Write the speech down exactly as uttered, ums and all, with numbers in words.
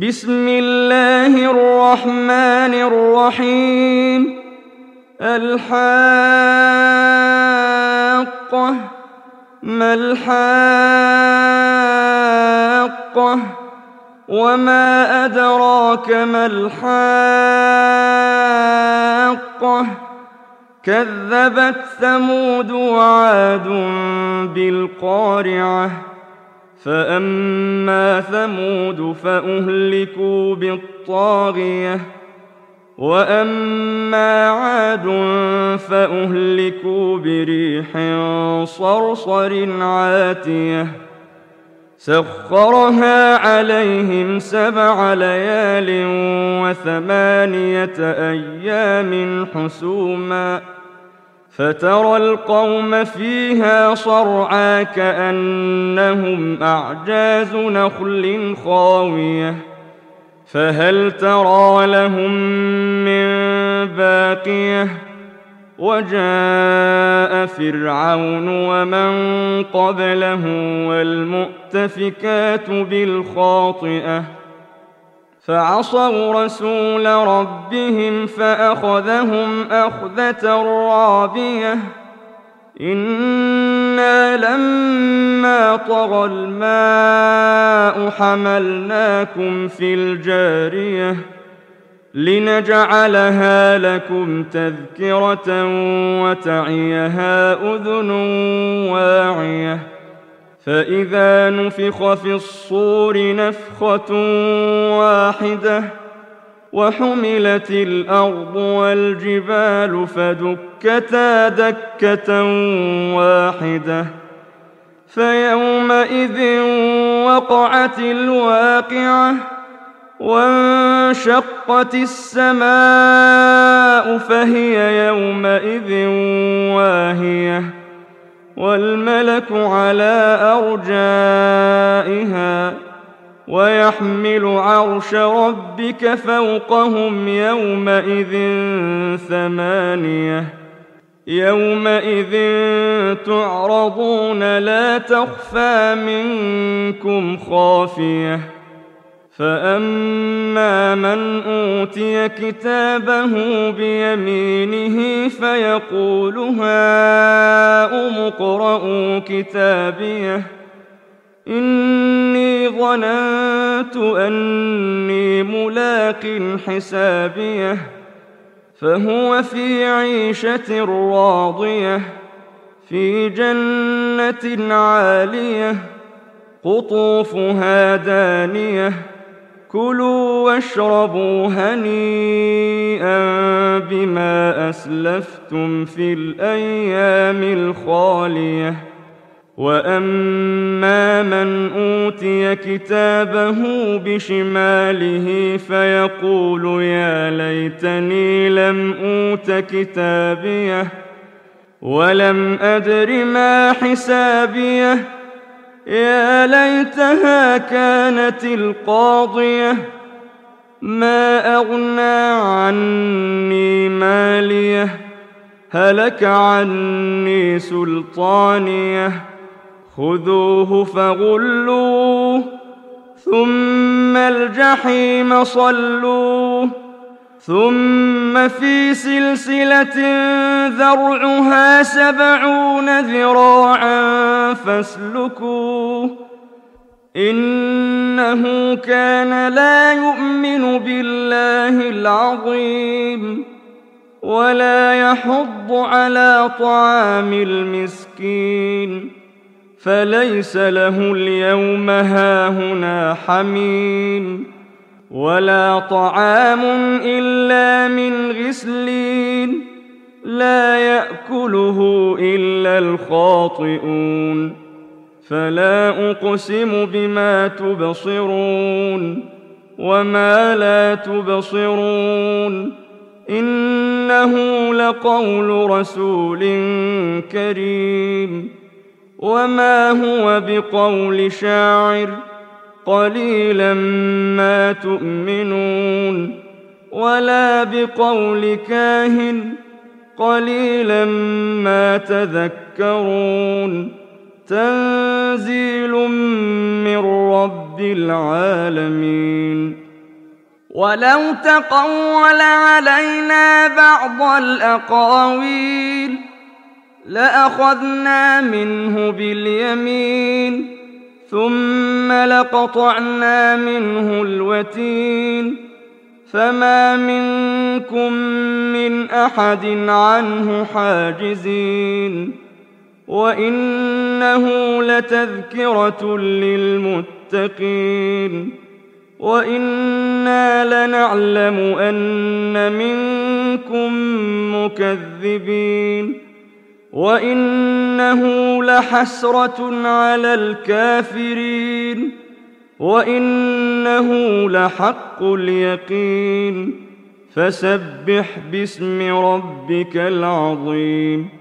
بسم الله الرحمن الرحيم. الحاقة ما الحاقة وما أدراك ما الحاقة كذبت ثمود وعاد بالقارعة فأما ثمود فأهلكوا بالطاغية وأما عاد فأهلكوا بريح صرصر عاتية سخرها عليهم سبع ليال وثمانية أيام حسوما فترى القوم فيها صرعى كأنهم أعجاز نخل خاوية فهل ترى لهم من باقية وجاء فرعون ومن قبله والمؤتفكات بالخاطئة فعصوا رسول ربهم فأخذهم أخذة رابية إنا لما طغى الماء حملناكم في الجارية لنجعلها لكم تذكرة وتعيها أذن واعية فإذا نفخ في الصور نفخة واحدة وحملت الأرض والجبال فدكتا دكة واحدة فيومئذ وقعت الواقعة وانشقت السماء فهي يومئذ واهية والملك على أرجائها ويحمل عرش ربك فوقهم يومئذ ثمانية يومئذ تعرضون لا تخفى منكم خافية فأما من أوتي كتابه بيمينه فيقول هاؤم اقرءوا كتابيه إني ظننت أني ملاق حسابيه فهو في عيشة راضية في جنة عالية قطوفها دانية كلوا واشربوا هنيئا بما أسلفتم في الأيام الخالية وأما من أوتي كتابه بشماله فيقول يا ليتني لم أوت كتابيه ولم أدر ما حسابيه يا ليتها كانت القاضية ما أغنى عني ماليه هلك عني سلطانيه خذوه فغلوه ثم الجحيم صلوه ثم في سلسلة ذرعها سبعون ذراعا فاسلكوه إنه كان لا يؤمن بالله العظيم ولا يحض على طعام المسكين فليس له اليوم هاهنا حميم ولا طعام إلا من غسلين لا يأكله إلا الخاطئون فلا أقسم بما تبصرون وما لا تبصرون إنه لقول رسول كريم وما هو بقول شاعر قليلا ما تؤمنون ولا بقول كاهن قليلا ما تذكرون تنزيل من رب العالمين. ولو تقول علينا بعض الأقاويل لأخذنا منه باليمين ثم لقطعنا منه الوتين فما منكم من أحد عنه حاجزين وإنه لتذكرة للمتقين وإنا لنعلم أن منكم مكذبين وإنه لحسرة على الكافرين وإنه لحق اليقين فسبح باسم ربك العظيم